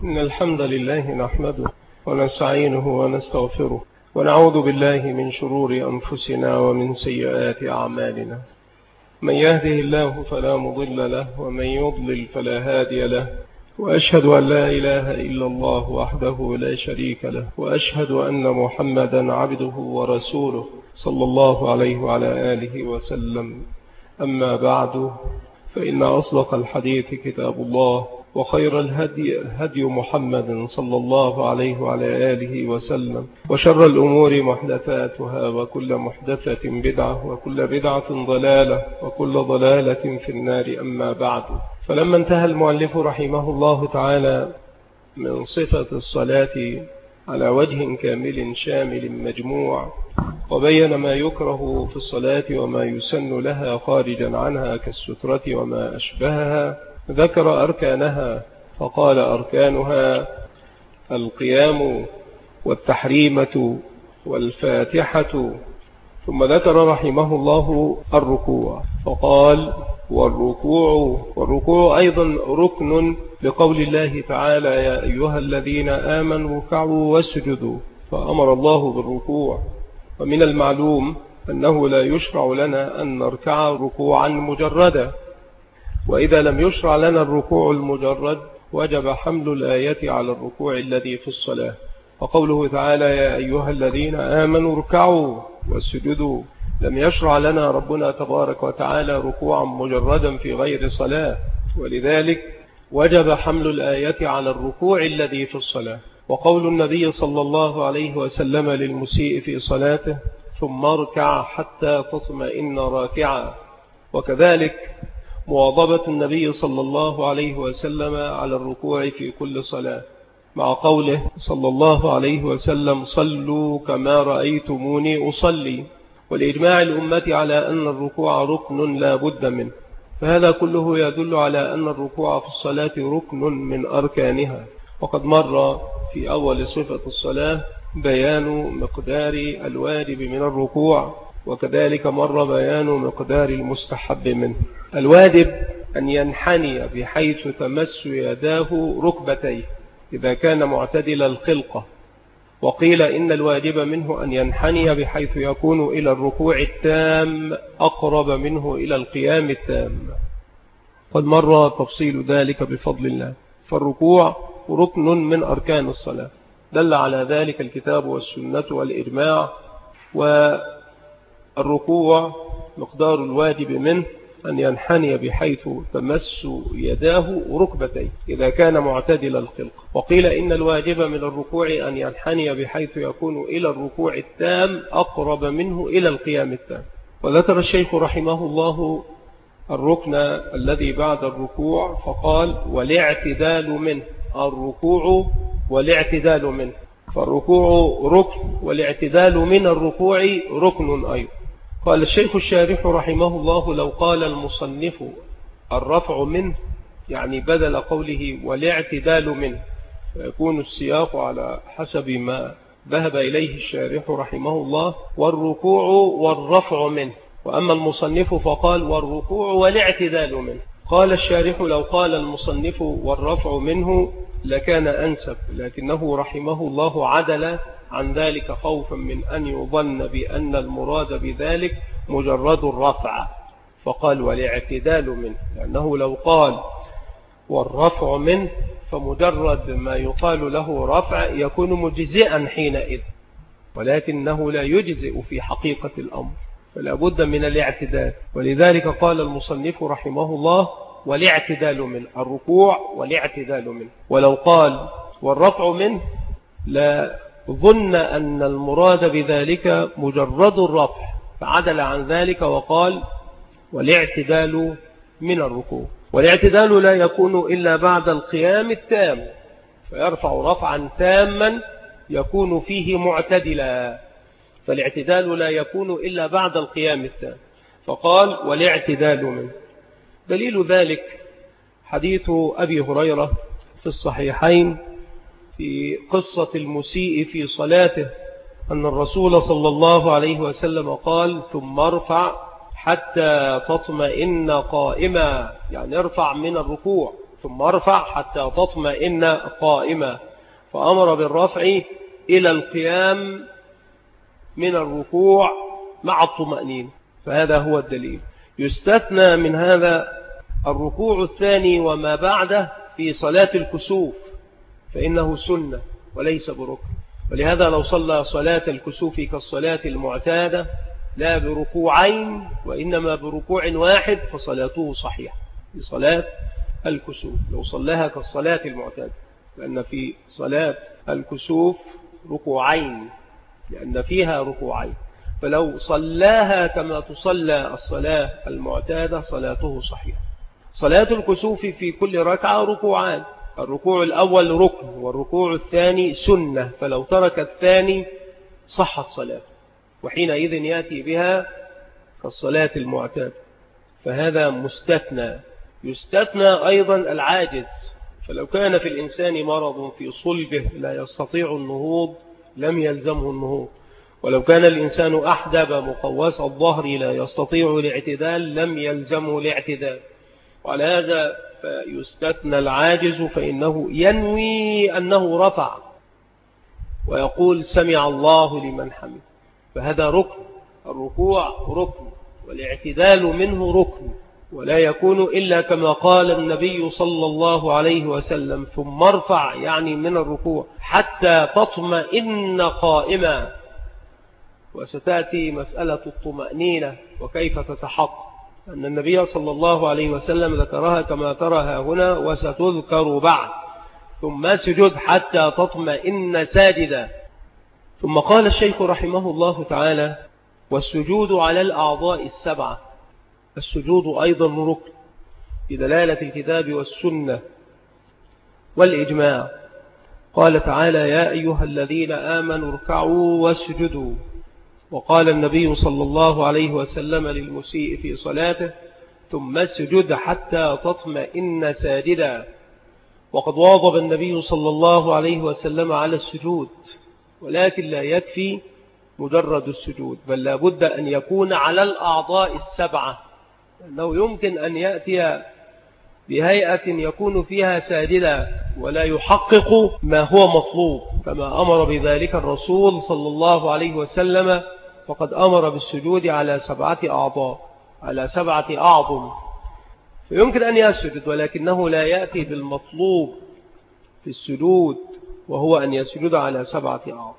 إن الحمد لله نحمده ونستعينه ونستغفره ونعوذ بالله من شرور أنفسنا ومن سيئات أعمالنا. من يهده الله فلا مضل له ومن يضلل فلا هادي له، وأشهد أن لا إله إلا الله وحده لا شريك له، وأشهد أن محمدا عبده ورسوله صلى الله عليه وعلى آله وسلم. أما بعد، فإن أصدق الحديث كتاب الله، وخير الهدي هدي محمد صلى الله عليه وعلى آله وسلم، وشر الأمور محدثاتها، وكل محدثة بدعة، وكل بدعة ضلالة، وكل ضلالة في النار. أما بعد، فلما انتهى المؤلف رحمه الله تعالى من صفة الصلاة على وجه كامل شامل مجموع، وبين ما يكره في الصلاة وما يسن لها خارجا عنها كالسترة وما أشبهها، ذكر أركانها فقال: أركانها القيام والتحريمة والفاتحة. ثم ذكر رحمه الله الركوع فقال: والركوع أيضا ركن، لقول الله تعالى: يا أيها الذين آمنوا اركعوا واسجدوا، فأمر الله بالركوع. ومن المعلوم أنه لا يشرع لنا أن نركع ركوعا مجردا، وإذا لم يشرع لنا الركوع المجرد وجب حمل الآية على الركوع الذي في الصلاة. وقوله تعالى: يا أيها الذين آمنوا اركعوا واسجدوا، لم يشرع لنا ربنا تبارك وتعالى ركوعا مجردا في غير صلاة، ولذلك وجب حمل الآية على الركوع الذي في الصلاة. وقول النبي صلى الله عليه وسلم للمسيء في صلاته: ثم اركع حتى تطمئن راكعا. وكذلك مواظبة النبي صلى الله عليه وسلم على الركوع في كل صلاة، مع قوله صلى الله عليه وسلم: صلوا كما رأيتموني أصلي. والإجماع الأمة على أن الركوع ركن لا بد منه، فهذا كله يدل على أن الركوع في الصلاة ركن من أركانها. وقد مر في أول صفة الصلاة بيان مقدار الواجب من الركوع، وكذلك مر بيان مقدار المستحب منه. الواجب أن ينحني بحيث تمس يداه ركبتيه إذا كان معتدل الخلقة، وقيل إن الواجب منه أن ينحني بحيث يكون إلى الركوع التام أقرب منه إلى القيام التام. قد مر تفصيل ذلك بفضل الله. فالركوع ركن من أركان الصلاة، دل على ذلك الكتاب والسنة والإجماع. والركوع مقدار الواجب منه أن ينحني بحيث تمس يداه ركبتيه إذا كان معتدل الخلق. وقيل إن الواجب من الركوع أن ينحني بحيث يكون إلى الركوع التام أقرب منه إلى القيام التام. وذكر الشيخ رحمه الله الركن الذي بعد الركوع فقال: والاعتدال منه. الركوع والاعتدال منه، فالركوع ركن والاعتدال من الركوع ركن أيضا. قال الشيخ الشارح رحمه الله: لو قال المصنف الرفع منه، يعني بدل قوله والاعتدال منه، فيكون السياق على حسب ما ذهب إليه الشارح رحمه الله: والركوع والرفع منه. وأما المصنف فقال: والركوع والاعتدال منه. قال الشارح: لو قال المصنف والرفع منه لكان أنسب، لكنه رحمه الله عدل عن ذلك خوفا من أن يظن بأن المراد بذلك مجرد الرفع، فقال: والاعتدال منه، لأنه لو قال والرفع منه فمجرد ما يقال له رفع يكون مجزئا حينئذ، ولكنه لا يجزئ في حقيقة الأمر، فلا بد من الاعتدال. ولذلك قال المصنف رحمه الله: والاعتدال منه، الركوع والاعتدال منه. ولو قال والرفع منه لا ظن أن المراد بذلك مجرد الرفع، فعدل عن ذلك وقال: والاعتدال من الركوع. والاعتدال لا يكون إلا بعد القيام التام، فيرفع رفعا تاما يكون فيه معتدلا، فالاعتدال لا يكون إلا بعد القيام التام، فقال: والاعتدال منه. دليل ذلك حديث أبي هريرة في الصحيحين في قصة المسيء في صلاته، أن الرسول صلى الله عليه وسلم قال: ثم ارفع حتى تطمئن قائما، يعني ارفع من الركوع ثم ارفع حتى تطمئن قائما، فأمر بالرفع إلى القيام من الركوع مع الطمأنينة. فهذا هو الدليل. يستثنى من هذا الركوع الثاني وما بعده في صلاة الكسوف، فإنه سنة وليس بركن. ولهذا لو صلى صلاة الكسوف كالصلاة المعتادة لا بركوعين وإنما بركوع واحد فصلاته صحيحة في صلاة الكسوف لو صلاها كالصلاة المعتادة، لأن في صلاة الكسوف ركوعين، لأن فيها ركوعين، فلو صلاها كما تصلى الصلاة المعتادة صلاته صحيحة. صلاة الكسوف في كل ركعة ركوعان، الركوع الأول ركن والركوع الثاني سنة، فلو ترك الثاني صحت صلاته، وحينئذ يأتي بها كالصلاة المعتادة. فهذا مستثنى. يستثنى أيضا العاجز، فلو كان في الإنسان مرض في صلبه لا يستطيع النهوض لم يلزمه النهوض، ولو كان الإنسان أحدب مقوس الظهر لا يستطيع الاعتدال لم يلزمه الاعتدال. وعلى هذا فيستثنى العاجز، فإنه ينوي أنه رفع ويقول سمع الله لمن حمد، فهذا ركن. الركوع ركن والاعتدال منه ركن، ولا يكون إلا كما قال النبي صلى الله عليه وسلم ثم ارفع، يعني من الركوع حتى تطمئن قائما. وستأتي مسألة الطمأنينة وكيف تتحقق، أن النبي صلى الله عليه وسلم ذكرها كما ترها هنا وستذكر بعد. ثم سجد حتى تطمئن ساجدا. ثم قال الشيخ رحمه الله تعالى والسجود على الأعضاء السبعة. السجود أيضا ركن بدلالة الكتاب والسنة والإجماع. قال تعالى يا أيها الذين آمنوا اركعوا واسجدوا. وقال النبي صلى الله عليه وسلم للمسيء في صلاته ثم اسجد حتى تطمئن ساجدا. وقد واظب النبي صلى الله عليه وسلم على السجود، ولكن لا يكفي مجرد السجود، بل لا بد أن يكون على الأعضاء السبعة، لأنه يمكن أن يأتي بهيئة يكون فيها ساجدا ولا يحقق ما هو مطلوب، كما أمر بذلك الرسول صلى الله عليه وسلم، فقد أمر بالسجود على 7 أعضاء، على 7 أعظم، فيمكن أن يسجد ولكنه لا يأتي بالمطلوب في السجود، وهو أن يسجد على 7 أعضاء.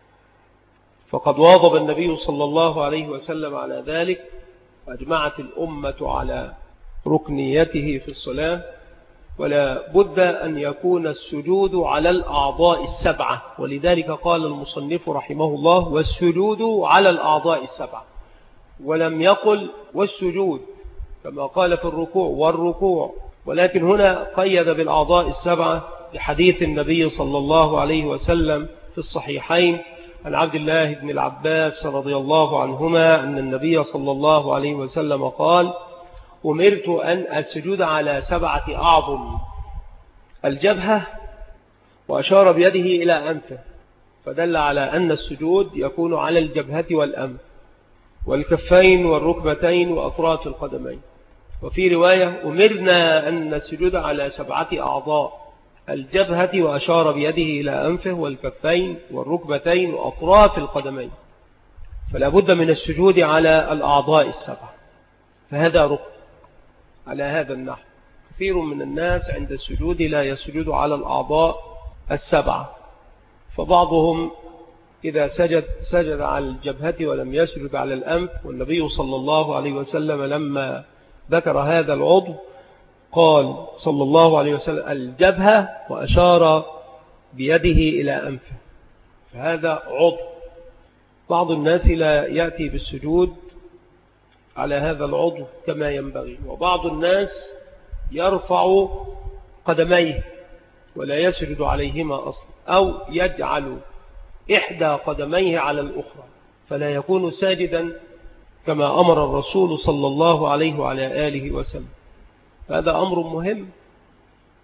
فقد واظب النبي صلى الله عليه وسلم على ذلك، وأجمعت الأمة على ركنيته في الصلاة، ولا بد أن يكون السجود على الأعضاء السبعة، ولذلك قال المصنف رحمه الله والسجود على الأعضاء السبعة، ولم يقل والسجود كما قال في الركوع والركوع، ولكن هنا قيد بالأعضاء السبعة بحديث النبي صلى الله عليه وسلم في الصحيحين عن عبد الله بن العباس رضي الله عنهما أن النبي صلى الله عليه وسلم قال أمرت أن أسجد على 7 أعظم: الجبهة، وأشار بيده إلى أنفه، فدل على أن السجود يكون على الجبهة والأنف والكفين والركبتين وأطراف القدمين. وفي رواية أمرنا أن نسجد على 7 أعضاء: الجبهة، وأشار بيده إلى أنفه والكفين والركبتين وأطراف القدمين. فلا بد من السجود على الأعضاء السبعة، فهذا ركن على هذا النحو. كثير من الناس عند السجود لا يسجد على الأعضاء السبعة، فبعضهم إذا سجد على الجبهة ولم يسجد على الأنف. والنبي صلى الله عليه وسلم لما ذكر هذا العضو قال صلى الله عليه وسلم الجبهة، وأشار بيده إلى أنفه، فهذا عضو. بعض الناس لا يأتي بالسجود على هذا العضو كما ينبغي، وبعض الناس يرفع قدميه ولا يسجد عليهما أصلا، أو يجعل إحدى قدميه على الأخرى فلا يكون ساجدا كما أمر الرسول صلى الله عليه وعلى آله وسلم. هذا أمر مهم،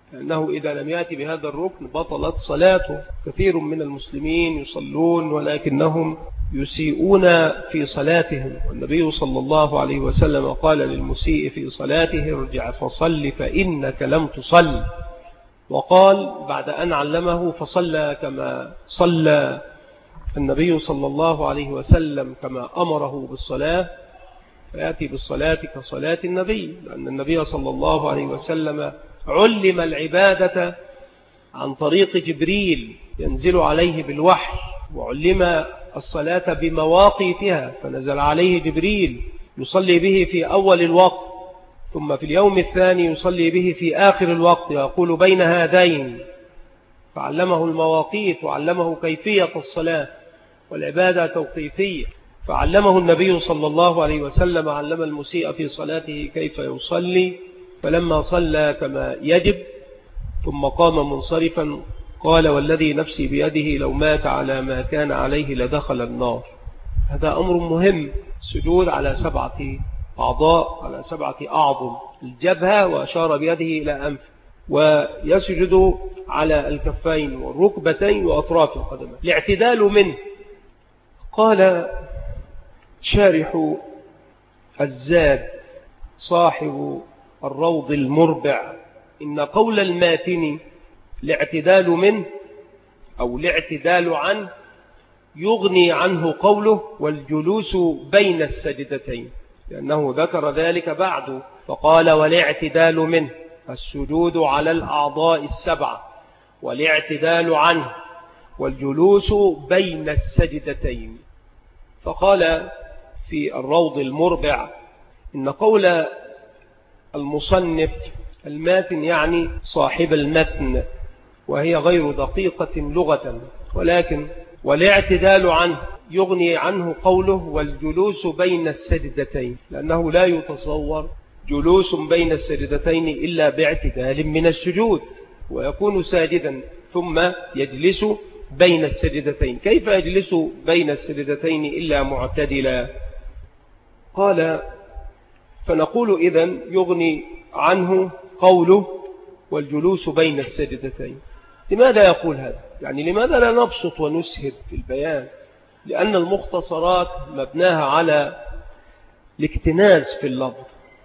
لأنه إذا لم يأتي بهذا الركن بطلت صلاته. كثير من المسلمين يصلون ولكنهم يسيئون في صلاتهم، والنبي صلى الله عليه وسلم قال للمسيء في صلاته: ارجع فصل فإنك لم تصل. وقال بعد أن علمه: فصلى كما صلى النبي صلى الله عليه وسلم كما أمره بالصلاة، فيأتي بالصلاة كصلاة النبي، لأن النبي صلى الله عليه وسلم علم العبادة عن طريق جبريل ينزل عليه بالوحي، وعلم الصلاة بمواقيتها، فنزل عليه جبريل يصلي به في أول الوقت، ثم في اليوم الثاني يصلي به في آخر الوقت، يقول بين هذين، فعلمه المواقيت وعلمه كيفية الصلاة، والعبادة توقيفية. فعلمه النبي صلى الله عليه وسلم، علم المسيء في صلاته كيف يصلي، فلما صلى كما يجب ثم قام منصرفا قال: والذي نفسي بيده لو مات على ما كان عليه لدخل النار. هذا أمر مهم. سجود على 7 أعضاء، على 7 أعظم: الجبهة، وأشار بيده إلى أنف، ويسجد على الكفين والركبتين وأطراف القدمين. الاعتدال منه. قال شارح الزاد صاحب الروض المربع: إن قول الماتن الاعتدال منه أو الاعتدال عنه يغني عنه قوله والجلوس بين السجدتين، لأنه ذكر ذلك بعد فقال: والاعتدال منه السجود على الأعضاء 7، والاعتدال عنه والجلوس بين السجدتين. فقال في الروض المربع: إن قول المصنف الماتن يعني صاحب المتن، وهي غير دقيقة لغة، ولكن والاعتدال عنه يغني عنه قوله والجلوس بين السجدتين، لأنه لا يتصور جلوس بين السجدتين إلا باعتدال من السجود، ويكون ساجدا ثم يجلس بين السجدتين. كيف يجلس بين السجدتين إلا معتدلا؟ قال: فنقول إذن يغني عنه قوله والجلوس بين السجدتين. لماذا يقول هذا؟ يعني لماذا لا نبسط ونسهب في البيان؟ لأن المختصرات مبناها على الاكتناز في اللفظ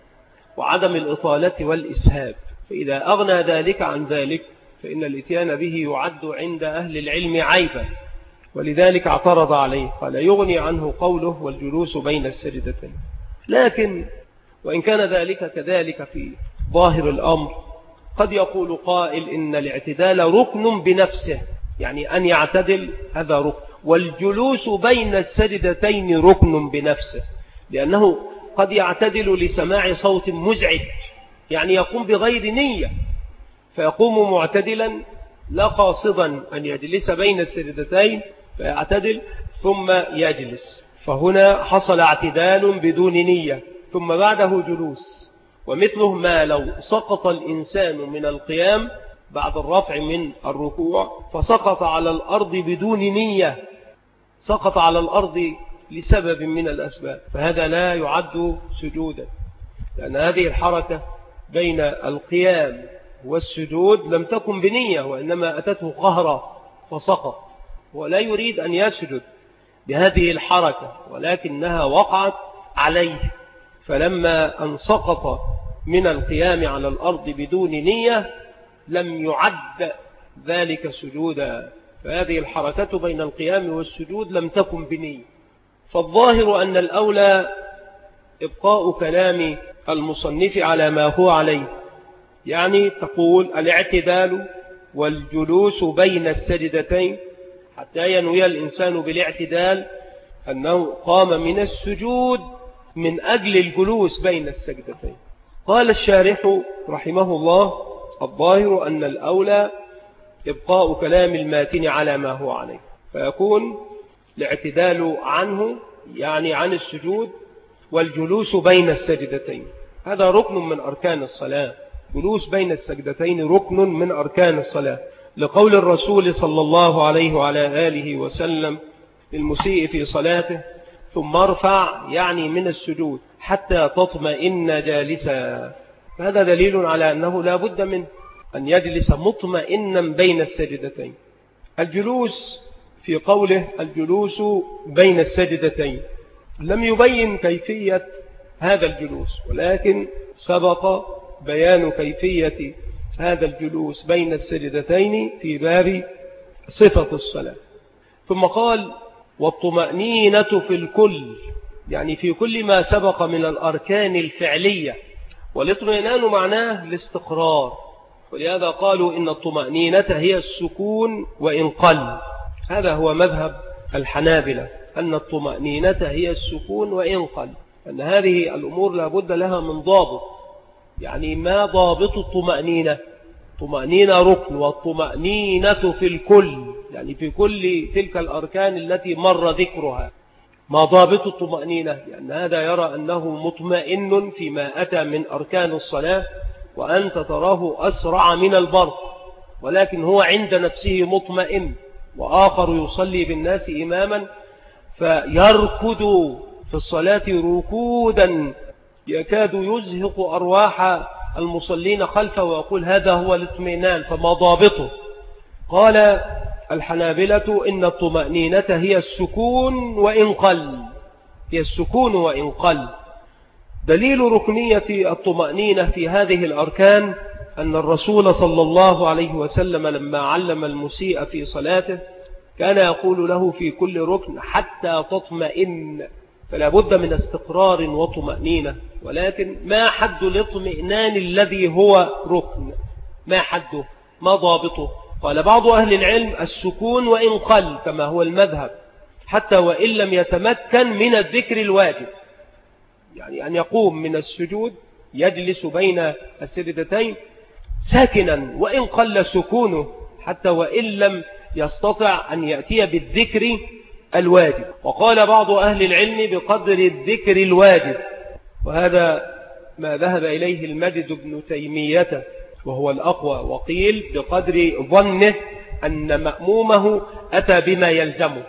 وعدم الإطالة والإسهاب، فإذا أغنى ذلك عن ذلك فإن الاتيان به يعد عند أهل العلم عيبا، ولذلك اعترض عليه، قال: يغني عنه قوله والجلوس بين السجدتين. لكن وإن كان ذلك كذلك في ظاهر الأمر، قد يقول قائل إن الاعتدال ركن بنفسه، يعني أن يعتدل هذا ركن، والجلوس بين السجدتين ركن بنفسه، لأنه قد يعتدل لسماع صوت مزعج، يعني يقوم بغير نية، فيقوم معتدلا لا قاصدا أن يجلس بين السجدتين، فيعتدل ثم يجلس، فهنا حصل اعتدال بدون نية ثم بعده جلوس. ومثله ما لو سقط الإنسان من القيام بعد الرفع من الركوع فسقط على الأرض بدون نية، سقط على الأرض لسبب من الأسباب، فهذا لا يعد سجودا، لأن هذه الحركة بين القيام والسجود لم تكن بنية، وإنما أتته قهرة فسقط، ولا يريد أن يسجد بهذه الحركة، ولكنها وقعت عليه، فلما أن سقط من القيام على الأرض بدون نية لم يعد ذلك سجودا، فهذه الحركة بين القيام والسجود لم تكن بنية. فالظاهر أن الأولى إبقاء كلام المصنف على ما هو عليه، يعني تقول الاعتدال والجلوس بين السجدتين، حتى ينوي الإنسان بالاعتدال أنه قام من السجود من أجل الجلوس بين السجدتين. قال الشارح رحمه الله: الظاهر أن الأولى إبقاء كلام الماتن على ما هو عليه، فيكون الاعتدال عنه يعني عن السجود، والجلوس بين السجدتين هذا ركن من أركان الصلاة، جلوس بين السجدتين ركن من أركان الصلاة، لقول الرسول صلى الله عليه وعلى آله وسلم للمسيء في صلاته: ثم ارفع، يعني من السجود، حتى تطمئن جالسا. فهذا دليل على أنه لا بد منه، أن يجلس مطمئنا بين السجدتين. الجلوس في قوله الجلوس بين السجدتين لم يبين كيفية هذا الجلوس، ولكن سبق بيان كيفية هذا الجلوس بين السجدتين في باب صفة الصلاة. ثم قال والطمأنينة في الكل، يعني في كل ما سبق من الأركان الفعلية، والاطمئنان معناه الاستقرار، ولهذا قالوا إن الطمأنينة هي السكون وإن قل. هذا هو مذهب الحنابلة، أن الطمأنينة هي السكون وإن قل، أن هذه الأمور لابد لها من ضابط. يعني ما ضابط الطمأنينة؟ طمأنينة ركن، والطمأنينة في الكل يعني في كل تلك الأركان التي مر ذكرها. ما ضابط الطمأنينة؟ لأن هذا يرى أنه مطمئن فيما أتى من أركان الصلاة، وأنت تراه أسرع من البرق، ولكن هو عند نفسه مطمئن. وآخر يصلي بالناس إماما فيركض في الصلاة ركودا يكاد يزهق أرواح المصلين خلفه، ويقول هذا هو الاطمئنان. فما ضابطه؟ قال الحنابلة إن الطمأنينة هي السكون وإن قل، هي السكون وإن قل. دليل ركنية الطمأنينة في هذه الأركان أن الرسول صلى الله عليه وسلم لما علم المسيء في صلاته كان يقول له في كل ركن حتى تطمئن، فلا بد من استقرار وطمأنينة. ولكن ما حد الاطمئنان الذي هو ركن؟ ما حده؟ ما ضابطه؟ قال بعض أهل العلم السكون وإن قل كما هو المذهب، حتى وإن لم يتمكن من الذكر الواجب، يعني أن يقوم من السجود يجلس بين السجدتين ساكنا وإن قل سكونه، حتى وإن لم يستطع أن يأتي بالذكر الواجب. وقال بعض أهل العلم بقدر الذكر الواجب، وهذا ما ذهب إليه المجد بن تيمية وهو الأقوى. وقيل بقدر ظنه أن مأمومه أتى بما يلزمه،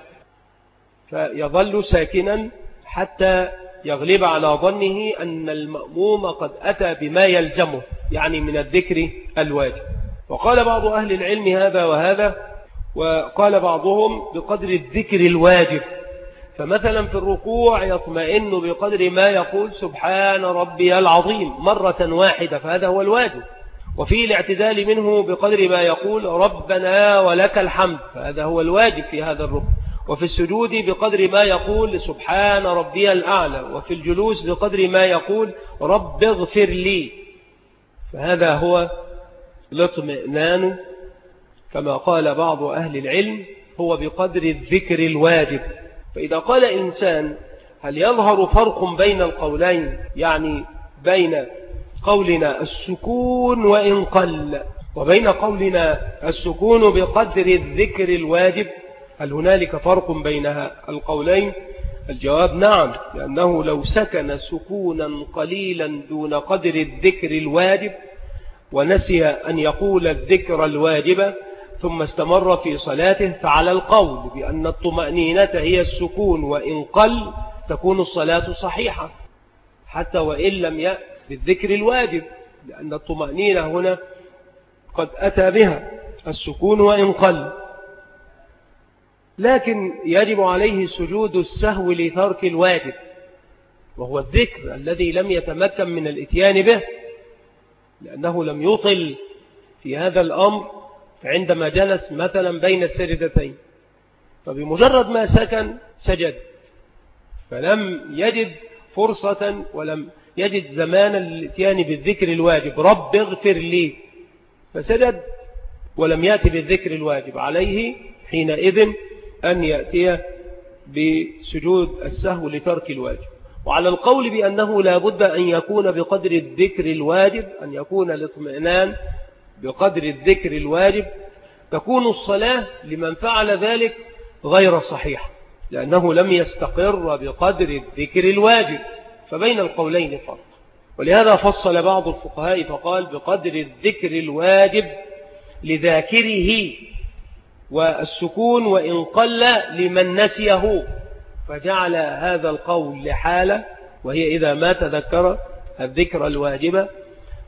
فيظل ساكنا حتى يغلب على ظنه أن المأموم قد أتى بما يلزمه، يعني من الذكر الواجب. وقال بعض أهل العلم هذا وهذا، وقال بعضهم بقدر الذكر الواجب. فمثلا في الركوع يطمئن بقدر ما يقول سبحان ربي العظيم مرة واحدة، فهذا هو الواجب. وفي الاعتدال منه بقدر ما يقول ربنا ولك الحمد، فهذا هو الواجب في هذا الركوع. وفي السجود بقدر ما يقول سبحان ربي الأعلى، وفي الجلوس بقدر ما يقول رب اغفر لي، فهذا هو الاطمئنان كما قال بعض أهل العلم هو بقدر الذكر الواجب. فإذا قال إنسان هل يظهر فرق بين القولين، يعني بين قولنا السكون وإن قل وبين قولنا السكون بقدر الذكر الواجب، هل هنالك فرق بين القولين؟ الجواب نعم، لأنه لو سكن سكونا قليلا دون قدر الذكر الواجب ونسي أن يقول الذكر الواجب ثم استمر في صلاته، فعلى القول بأن الطمأنينة هي السكون وإن قل تكون الصلاة صحيحة حتى وإن لم يأتي بالذكر الواجب، لأن الطمأنينة هنا قد أتى بها السكون وإن قل. لكن يجب عليه سجود السهو لترك الواجب، وهو الذكر الذي لم يتمكن من الاتيان به، لأنه لم يطل في هذا الأمر عندما جلس مثلا بين السجدتين، فبمجرد ما سكن سجد، فلم يجد فرصة ولم يجد زمانا للاتيان بالذكر الواجب رب اغفر لي، فسجد ولم يأتي بالذكر الواجب. عليه حينئذ أن يأتي بسجود السهو لترك الواجب. وعلى القول بأنه لا بد أن يكون بقدر الذكر الواجب، أن يكون الاطمئنان بقدر الذكر الواجب، تكون الصلاة لمن فعل ذلك غير صحيحة، لأنه لم يستقر بقدر الذكر الواجب، فبين القولين فرق. ولهذا فصل بعض الفقهاء فقال بقدر الذكر الواجب لذاكره، والسكون وإن قل لمن نسيه، فجعل هذا القول لحالة، وهي إذا ما تذكر الذكر الواجب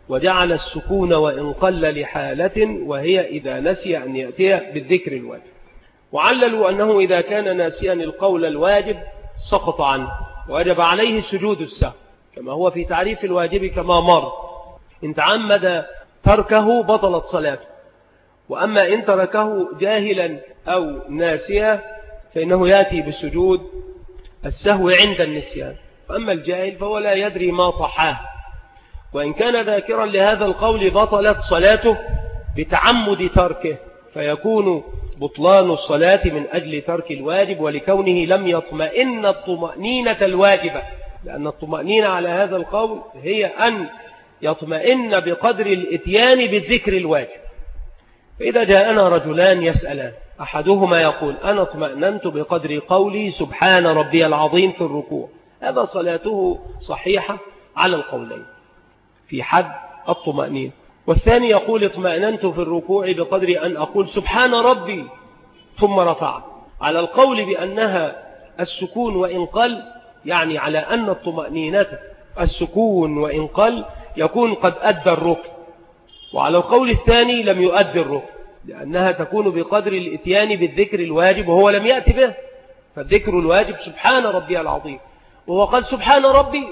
وجعل السكون وإن قل لحالة، وهي إذا نسي أن يأتي بالذكر الواجب. وعللوا أنه إذا كان ناسيا القول الواجب سقط عنه وجب عليه سجود السهو، كما هو في تعريف الواجب كما مر. إن تعمد تركه بطلت صلاته، وأما إن تركه جاهلا أو ناسيا فإنه يأتي بسجود السهو عند النسيان. وأما الجاهل فهو لا يدري ما صحاه، وإن كان ذاكرا لهذا القول بطلت صلاته بتعمد تركه، فيكون بطلان الصلاة من أجل ترك الواجب ولكونه لم يطمئن الطمأنينة الواجبة، لأن الطمأنينة على هذا القول هي أن يطمئن بقدر الإتيان بالذكر الواجب. فإذا جاءنا رجلان يسألان، أحدهما يقول أنا اطمأننت بقدر قولي سبحان ربي العظيم في الركوع، هذا صلاته صحيحة على القولين في حد الطمأنينة. والثاني يقول اطمأننت في الركوع بقدر أن أقول سبحان ربي ثم رفع، على القول بأنها السكون وإن قل، يعني على أن الطمأنينة السكون وإن قل يكون قد أدى الركن، وعلى القول الثاني لم يؤدي الركن، لأنها تكون بقدر الإتيان بالذكر الواجب وهو لم يأتي به. فالذكر الواجب سبحان ربي العظيم، وهو قال سبحان ربي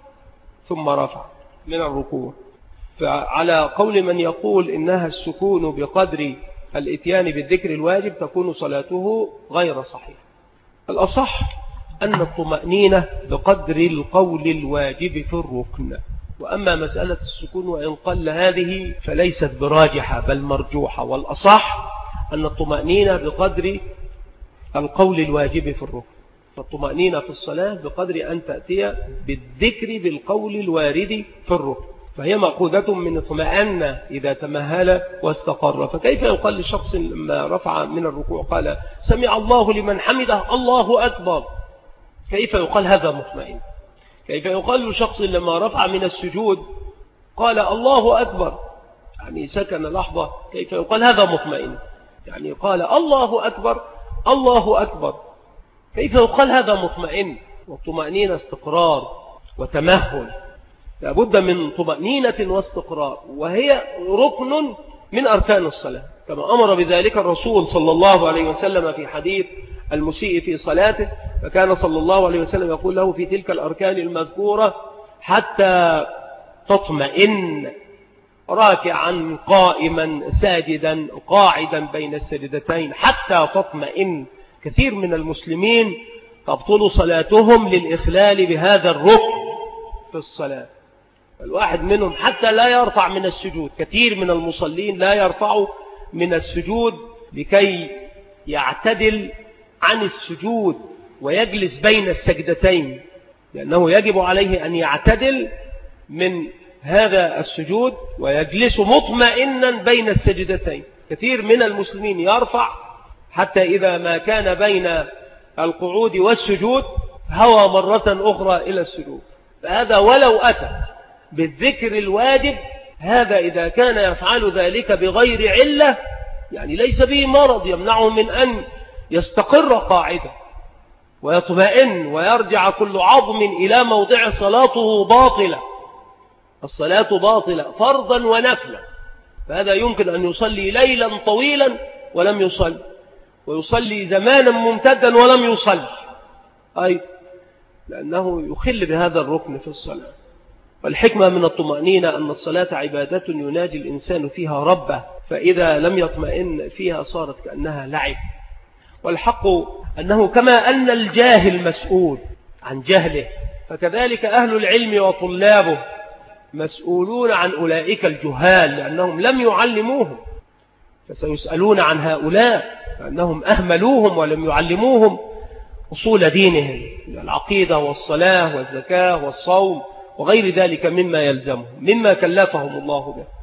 ثم رفع من الركوع. فعلى قول من يقول إنها السكون بقدر الإتيان بالذكر الواجب تكون صلاته غير صحيحة. الأصح أن الطمأنينة بقدر القول الواجب في الركن. وأما مسألة السكون وإن قل هذه فليست براجحة بل مرجوحة، والأصح أن الطمأنينة بقدر القول الواجب في الركن. فالطمأنينة في الصلاة بقدر أن تأتي بالذكر بالقول الوارد في الركن، فهي مأخوذة من اطمأن إذا تمهل واستقر. فكيف يقال لشخص لما رفع من الركوع قال سمع الله لمن حمده الله أكبر، كيف يقال هذا مطمئن؟ كيف يقال لشخص لما رفع من السجود قال الله أكبر، يعني سكن لحظة، كيف يقال هذا مطمئن؟ يعني قال الله أكبر الله أكبر، كيف يقال هذا مطمئن؟ والطمأنينة استقرار وتمهل، لابد من طمأنينة واستقرار، وهي ركن من أركان الصلاة، كما أمر بذلك الرسول صلى الله عليه وسلم في حديث المسيء في صلاته، فكان صلى الله عليه وسلم يقول له في تلك الأركان المذكورة حتى تطمئن راكعا قائما ساجدا قاعدا بين السجدتين حتى تطمئن. كثير من المسلمين تبطل صلاتهم للإخلال بهذا الركن في الصلاة. الواحد منهم حتى لا يرفع من السجود، كثير من المصلين لا يرفع من السجود لكي يعتدل عن السجود ويجلس بين السجدتين، لأنه يجب عليه أن يعتدل من هذا السجود ويجلس مطمئنا بين السجدتين. كثير من المسلمين يرفع حتى إذا ما كان بين القعود والسجود هوى مرة أخرى إلى السجود، فهذا ولو أتى بالذكر الواجب، هذا إذا كان يفعل ذلك بغير علة، يعني ليس به مرض يمنعه من أن يستقر قاعدة ويطمئن ويرجع كل عظم إلى موضع صلاته باطلة. الصلاة باطلة فرضا ونفلا، فهذا يمكن أن يصلي ليلا طويلا ولم يصلي، ويصلي زمانا ممتدا ولم يصلي أيضا، لأنه يخل بهذا الركن في الصلاة. والحكمة من الطمأنينة أن الصلاة عبادة يناجي الإنسان فيها ربه، فإذا لم يطمئن فيها صارت كأنها لعب. والحق أنه كما أن الجاهل مسؤول عن جهله، فكذلك أهل العلم وطلابه مسؤولون عن أولئك الجهال، لأنهم لم يعلموهم، فسيسألون عن هؤلاء فأنهم أهملوهم ولم يعلموهم أصول دينهم، العقيدة والصلاة والزكاة والصوم وغير ذلك مما يلزمهم مما كلفهم الله به.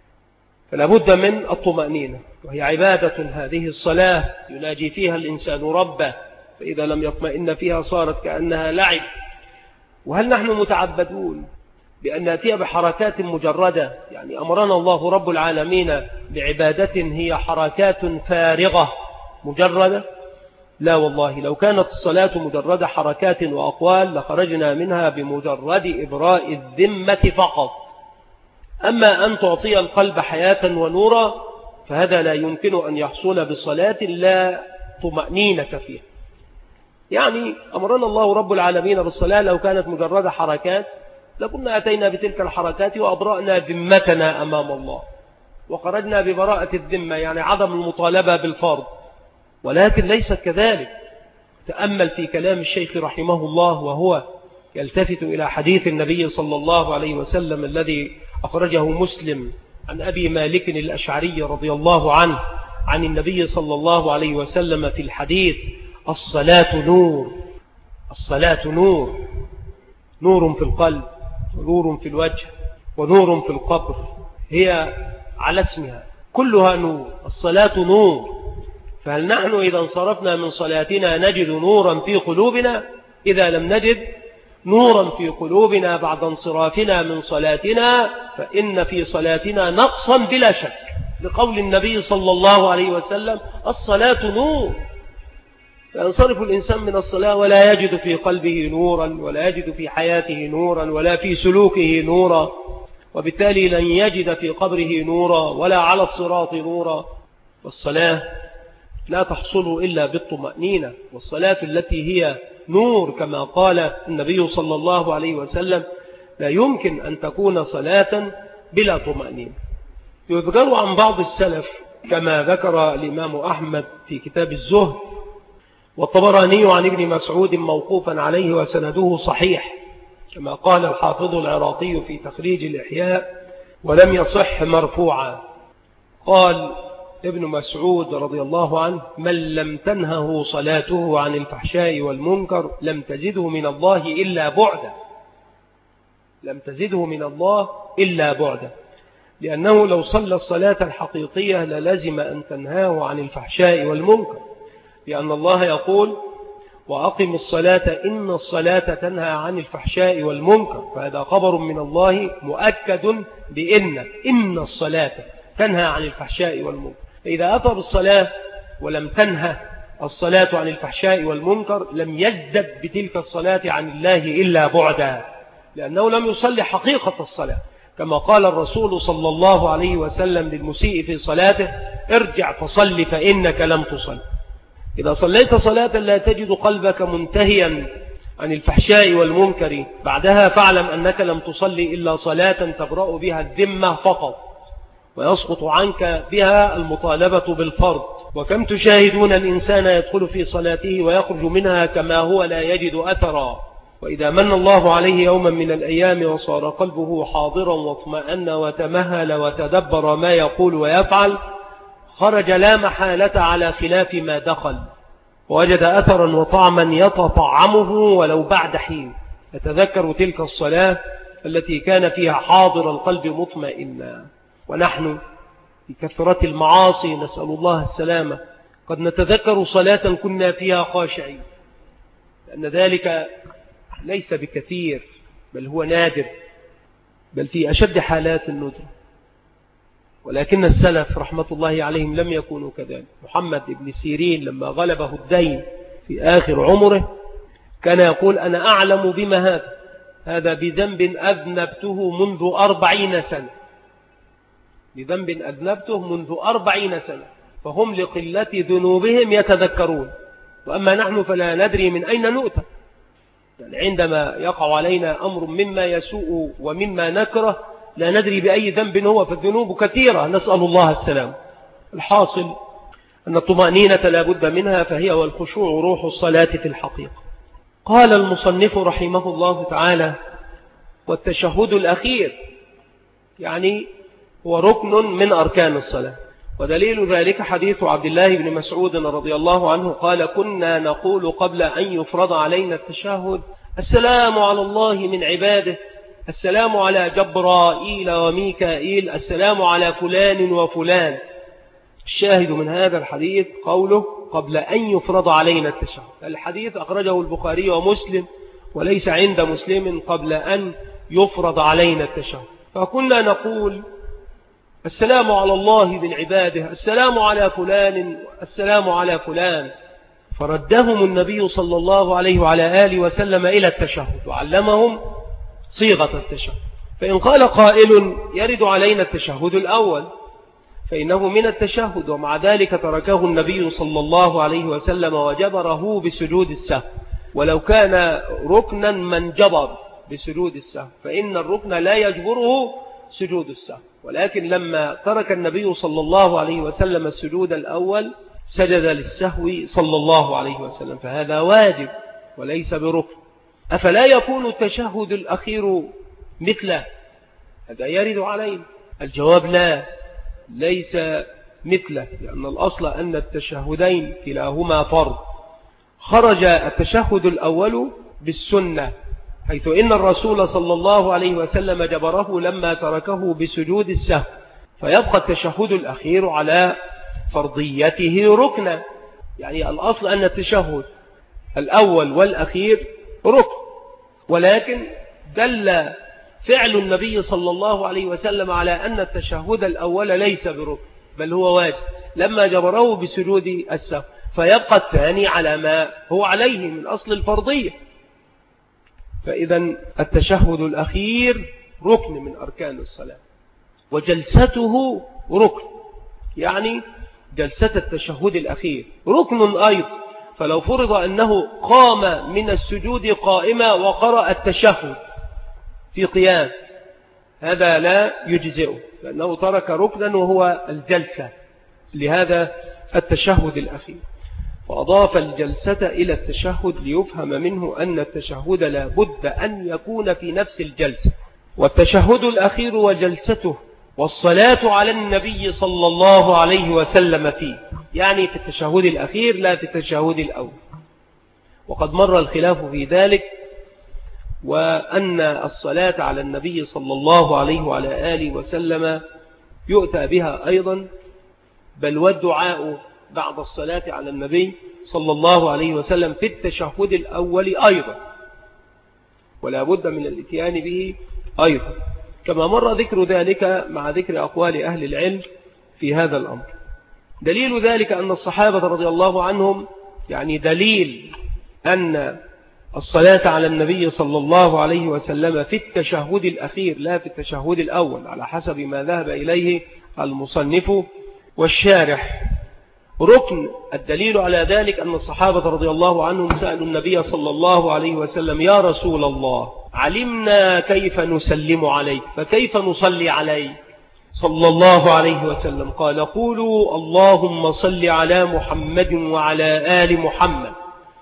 فلا بد من الطمأنينة، وهي عبادة هذه الصلاة يناجي فيها الإنسان ربه، فإذا لم يطمئن فيها صارت كأنها لعب. وهل نحن متعبدون بأن نأتي بحركات مجردة؟ يعني أمرنا الله رب العالمين بعبادة هي حركات فارغة مجردة؟ لا والله، لو كانت الصلاة مجرد حركات وأقوال لخرجنا منها بمجرد إبراء الذمة فقط. أما أن تعطي القلب حياة ونورا فهذا لا يمكن أن يحصل بصلاة لا طمأنينة فيها. يعني أمرنا الله رب العالمين بالصلاة لو كانت مجرد حركات لكنا أتينا بتلك الحركات وأبرأنا ذمتنا أمام الله وخرجنا ببراءة الذمة، يعني عدم المطالبة بالفرض، ولكن ليست كذلك. تأمل في كلام الشيخ رحمه الله وهو يلتفت إلى حديث النبي صلى الله عليه وسلم الذي أخرجه مسلم عن أبي مالك الأشعري رضي الله عنه عن النبي صلى الله عليه وسلم في الحديث: الصلاة نور، الصلاة نور، نور في القلب ونور في الوجه ونور في القبر، هي على اسمها كلها نور، الصلاة نور. فهل نحن إذا انصرفنا من صلاتنا نجد نورا في قلوبنا؟ إذا لم نجد نورا في قلوبنا بعد انصرافنا من صلاتنا فإن في صلاتنا نقصا بلا شك، لقول النبي صلى الله عليه وسلم: الصلاة نور. فينصرف الإنسان من الصلاة ولا يجد في قلبه نورا ولا يجد في حياته نورا ولا في سلوكه نورا، وبالتالي لن يجد في قبره نورا ولا على الصراط نورا. والصلاة لا تحصل إلا بالطمأنينة، والصلاة التي هي نور كما قال النبي صلى الله عليه وسلم لا يمكن أن تكون صلاة بلا طمأنينة. يذكر عن بعض السلف كما ذكر الإمام أحمد في كتاب الزهد والطبراني عن ابن مسعود موقوفا عليه وسنده صحيح، كما قال الحافظ العراقي في تخريج الإحياء: ولم يصح مرفوعا. قال ابن مسعود رضي الله عنه: من لم تنهه صلاته عن الفحشاء والمنكر لم تزده من الله إلا بعدا، لم تزده من الله إلا بعدا، لأنه لو صلى الصلاة الحقيقية للزم أن تنهاه عن الفحشاء والمنكر، لأن الله يقول: وأقم الصلاة إن الصلاة تنهى عن الفحشاء والمنكر، فهذا خبر من الله مؤكد إن الصلاة تنهى عن الفحشاء والمنكر. فإذا أتى بالصلاة ولم تنهى الصلاة عن الفحشاء والمنكر لم يزدد بتلك الصلاة عن الله إلا بعدا، لأنه لم يصلي حقيقة الصلاة، كما قال الرسول صلى الله عليه وسلم للمسيء في صلاته: ارجع فصل فإنك لم تصل. إذا صليت صلاة لا تجد قلبك منتهيا عن الفحشاء والمنكر بعدها فاعلم أنك لم تصلي إلا صلاة تبرأ بها الذمة فقط، ويسقط عنك بها المطالبة بالفرض. وكم تشاهدون الإنسان يدخل في صلاته ويخرج منها كما هو لا يجد أثرا، وإذا من الله عليه يوما من الأيام وصار قلبه حاضرا واطمأن وتمهل وتدبر ما يقول ويفعل خرج لا محالة على خلاف ما دخل، ووجد أثرا وطعما يتطعمه ولو بعد حين، يتذكر تلك الصلاة التي كان فيها حاضر القلب مطمئنا. ونحن في كثرة المعاصي نسأل الله السلامة قد نتذكر صلاة كنا فيها خاشعين، لأن ذلك ليس بكثير بل هو نادر، بل في أشد حالات الندر. ولكن السلف رحمة الله عليهم لم يكونوا كذلك. محمد بن سيرين لما غلبه الدين في آخر عمره كان يقول: أنا أعلم بما هذا بذنب أذنبته منذ 40 سنة، بذنب أذنبته منذ 40 سنة، فهم لقلة ذنوبهم يتذكرون، وأما نحن فلا ندري من أين نؤتى. يعني عندما يقع علينا أمر مما يسوء ومما نكره لا ندري بأي ذنب هو، فالذنوب كثيرة نسأل الله السلام. الحاصل أن الطمأنينة لا بد منها، فهي والخشوع روح الصلاة في الحقيقة. قال المصنف رحمه الله تعالى: والتشهد الأخير يعني هو ركن من أركان الصلاة، ودليل ذلك حديث عبد الله بن مسعود رضي الله عنه قال: كنا نقول قبل أن يفرض علينا التشهد: السلام على الله من عباده، السلام على جبرائيل وميكائيل، السلام على فلان وفلان. الشاهد من هذا الحديث قوله: قبل أن يفرض علينا التشهد. الحديث أخرجه البخاري ومسلم، وليس عند مسلم قبل أن يفرض علينا التشهد. فكنا نقول: السلام على الله من عباده، السلام على فلان، السلام على فلان. فردهم النبي صلى الله عليه وعلى آله وسلم إلى التشهد وعلمهم صيغة التشهد، فإن قال قائل يرد علينا التشهد الأول فإنه من التشهد، ومع ذلك تركه النبي صلى الله عليه وسلم وجبره بسجود السهو، ولو كان ركنا من جبر بسجود السهو، فإن الركن لا يجبره سجود السهو. ولكن لما ترك النبي صلى الله عليه وسلم السجود الأول سجد للسهو صلى الله عليه وسلم، فهذا واجب وليس بركن. أفلا يكون التشهد الأخير مثله؟ هذا يرد علينا. الجواب لا، ليس مثله، لأن الأصل أن التشهدين كلاهما فرض. خرج التشهد الأول بالسنة، حيث إن الرسول صلى الله عليه وسلم جبره لما تركه بسجود السهو، فيبقى التشهد الأخير على فرضيته ركنا. يعني الأصل أن التشهد الأول والأخير ركن، ولكن دل فعل النبي صلى الله عليه وسلم على أن التشهد الأول ليس بركن بل هو واجب لما جبره بسجود السهو، فيبقى الثاني على ما هو عليه من أصل الفرضية. فإذا التشهد الأخير ركن من أركان الصلاة، وجلسته ركن، يعني جلسة التشهد الأخير ركن أيضا. فلو فرض أنه قام من السجود قائما وقرأ التشهد في قيام، هذا لا يجزئه، لأنه ترك ركنا وهو الجلسة لهذا التشهد الأخير، فأضاف الجلسة إلى التشهد ليفهم منه أن التشهد لا بد أن يكون في نفس الجلسة. والتشهد الأخير وجلسته والصلاة على النبي صلى الله عليه وسلم فيه، يعني في التشهد الأخير لا في التشهد الأول. وقد مر الخلاف في ذلك، وأن الصلاة على النبي صلى الله عليه وعلى آله وسلم يؤتى بها أيضا، بل والدعاء بعد الصلاة على النبي صلى الله عليه وسلم في التشهد الأول أيضا، ولا بد من الاتيان به أيضا، كما مر ذكر ذلك مع ذكر أقوال أهل العلم في هذا الأمر. دليل ذلك أن الصحابة رضي الله عنهم، يعني دليل أن الصلاة على النبي صلى الله عليه وسلم في التشهد الأخير لا في التشهد الأول، على حسب ما ذهب إليه المصنف والشارح، ركن. الدليل على ذلك أن الصحابة رضي الله عنهم سألوا النبي صلى الله عليه وسلم: يا رسول الله، علمنا كيف نسلم عليك، فكيف نصلي عليك صلى الله عليه وسلم؟ قال: قولوا اللهم صل على محمد وعلى آل محمد.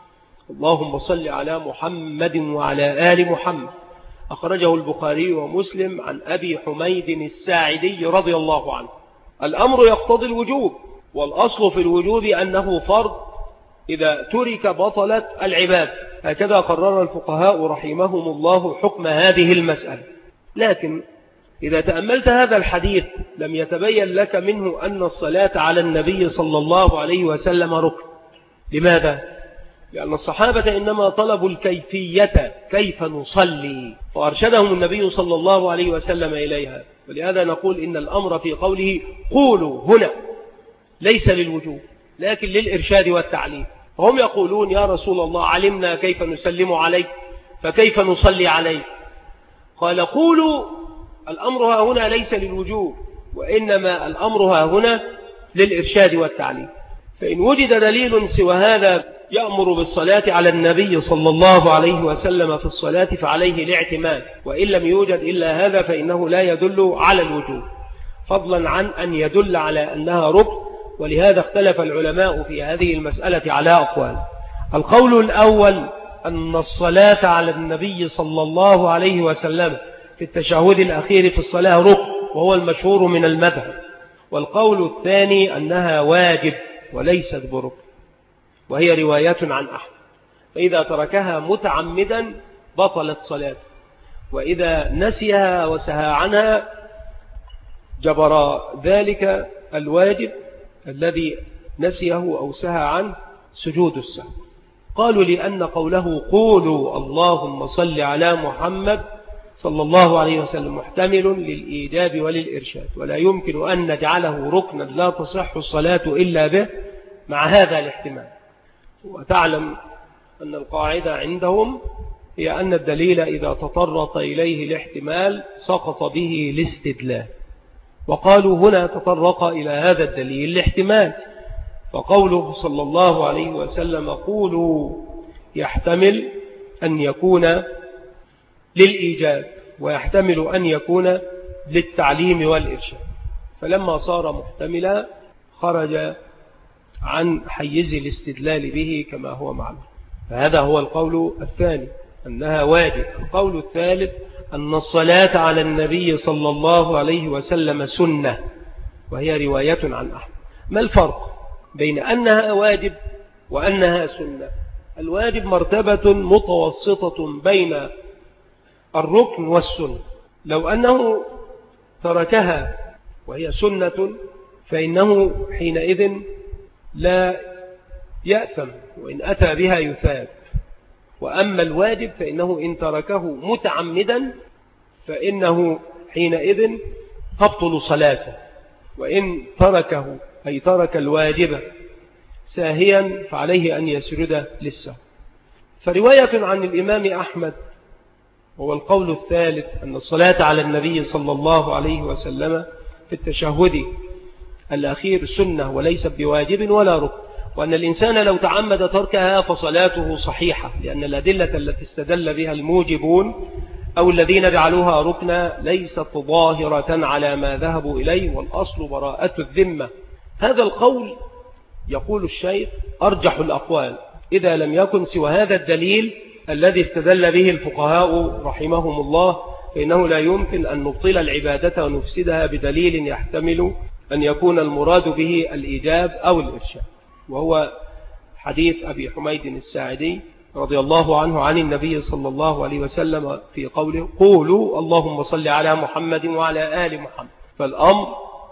اللهم صل على محمد وعلى آل محمد. أخرجه البخاري ومسلم عن أبي حميد الساعدي رضي الله عنه. الأمر يقتضي الوجوب، والأصل في الوجوب أنه فرض، إذا ترك بطلت العباد. هكذا قرر الفقهاء رحمهم الله حكم هذه المسألة. لكن إذا تأملت هذا الحديث لم يتبين لك منه أن الصلاة على النبي صلى الله عليه وسلم ركن. لماذا؟ لأن الصحابة إنما طلبوا الكيفية، كيف نصلي، فأرشدهم النبي صلى الله عليه وسلم إليها. ولهذا نقول إن الأمر في قوله قولوا هنا ليس للوجوب لكن للإرشاد والتعليم. فهم يقولون: يا رسول الله، علمنا كيف نسلم عليك، فكيف نصلي عليك؟ قال: قولوا. الأمر هنا ليس للوجوب، وإنما الأمر هنا للإرشاد والتعليم. فإن وجد دليل سوى هذا يأمر بالصلاة على النبي صلى الله عليه وسلم في الصلاة فعليه الاعتماد، وإن لم يوجد إلا هذا فإنه لا يدل على الوجوب، فضلا عن أن يدل على أنها ركن. ولهذا اختلف العلماء في هذه المسألة على أقوال. القول الأول أن الصلاة على النبي صلى الله عليه وسلم في التشهد الأخير في الصلاة ركن، وهو المشهور من المذهب. والقول الثاني أنها واجب وليست بركن، وهي رواية عن أحمد، فإذا تركها متعمدا بطلت صلاته، وإذا نسيها وسهى عنها جبر ذلك الواجب الذي نسيه أو سهى عنه سجود السهو. قالوا: لأن قوله قولوا اللهم صل على محمد صلى الله عليه وسلم محتمل للإيجاب وللإرشاد، ولا يمكن أن نجعله ركنا لا تصح الصلاة إلا به مع هذا الاحتمال. وتعلم أن القاعدة عندهم هي أن الدليل إذا تطرق إليه الاحتمال سقط به الاستدلال، وقالوا هنا تطرق إلى هذا الدليل الاحتمال، فقوله صلى الله عليه وسلم قولوا يحتمل أن يكون للإيجاب ويحتمل أن يكون للتعليم والإرشاد، فلما صار محتملا خرج عن حيز الاستدلال به كما هو معلوم. فهذا هو القول الثاني أنها واجب. القول الثالث أن الصلاة على النبي صلى الله عليه وسلم سنة، وهي رواية عن أحمد. ما الفرق بين أنها واجب وأنها سنة؟ الواجب مرتبة متوسطة بين الركن والسنة، لو أنه تركها وهي سنة فإنه حينئذ لا يأثم، وإن أتى بها يثاب. وأما الواجب فإنه إن تركه متعمدا فإنه حينئذ تبطل صلاته، وإن تركه أي ترك الواجب ساهيا فعليه أن يسجد للسهو. فرواية عن الإمام أحمد هو القول الثالث أن الصلاة على النبي صلى الله عليه وسلم في التشهد الأخير سنة وليس بواجب ولا ركن، وأن الإنسان لو تعمد تركها فصلاته صحيحة، لأن الأدلة التي استدل بها الموجبون أو الذين جعلوها ركنا ليست ظاهرة على ما ذهبوا إليه، والأصل براءة الذمة. هذا القول يقول الشيخ أرجح الأقوال إذا لم يكن سوى هذا الدليل الذي استدل به الفقهاء رحمهم الله، فإنه لا يمكن أن نبطل العبادة ونفسدها بدليل يحتمل أن يكون المراد به الإيجاب أو الإرشاد، وهو حديث أبي حميد الساعدي رضي الله عنه عن النبي صلى الله عليه وسلم في قوله قولوا اللهم صل على محمد وعلى آل محمد. فالأمر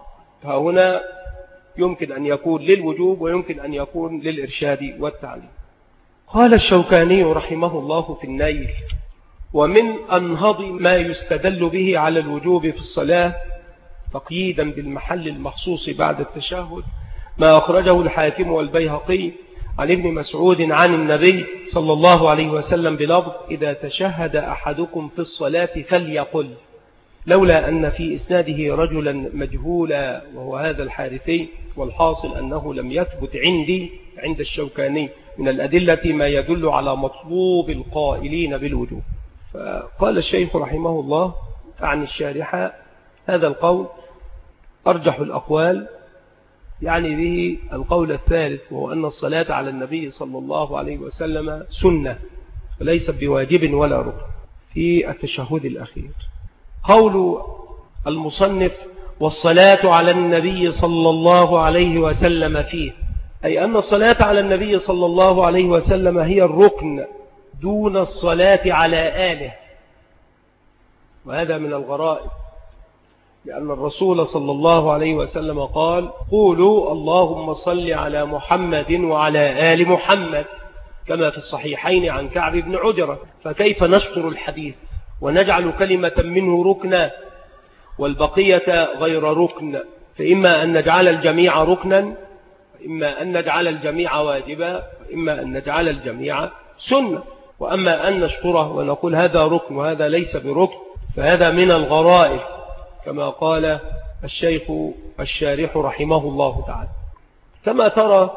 هنا يمكن أن يكون للوجوب ويمكن أن يكون للإرشاد والتعليم. قال الشوكاني رحمه الله في النيل: ومن أنهض ما يستدل به على الوجوب في الصلاة تقييدا بالمحل المخصوص بعد التشهد ما أخرجه الحاكم والبيهقي عن ابن مسعود عن النبي صلى الله عليه وسلم بلفظ: إذا تشهد أحدكم في الصلاة فليقل، لولا أن في إسناده رجلا مجهولا وهو هذا الحارثي، والحاصل أنه لم يثبت عند الشوكاني من الأدلة ما يدل على مطلوب القائلين بالوجوب. فقال الشيخ رحمه الله عن الشارحة: هذا القول أرجح الأقوال، يعني به القول الثالث، وهو أن الصلاة على النبي صلى الله عليه وسلم سنة وليس بواجب ولا ركن في التشهد الأخير. قول المصنف: والصلاة على النبي صلى الله عليه وسلم فيه، أي أن الصلاة على النبي صلى الله عليه وسلم هي الركن دون الصلاة على آله. وهذا من الغرائب، لأن الرسول صلى الله عليه وسلم قال: قولوا اللهم صل على محمد وعلى آل محمد، كما في الصحيحين عن كعب بن عجرة. فكيف نشطر الحديث ونجعل كلمة منه ركنا والبقية غير ركن؟ فإما أن نجعل الجميع ركنا، وإما أن نجعل الجميع واجبا، وإما أن نجعل الجميع سنة. وأما أن نشطره ونقول هذا ركن وهذا ليس بركن فهذا من الغرائب، كما قال الشيخ الشارح رحمه الله تعالى. كما ترى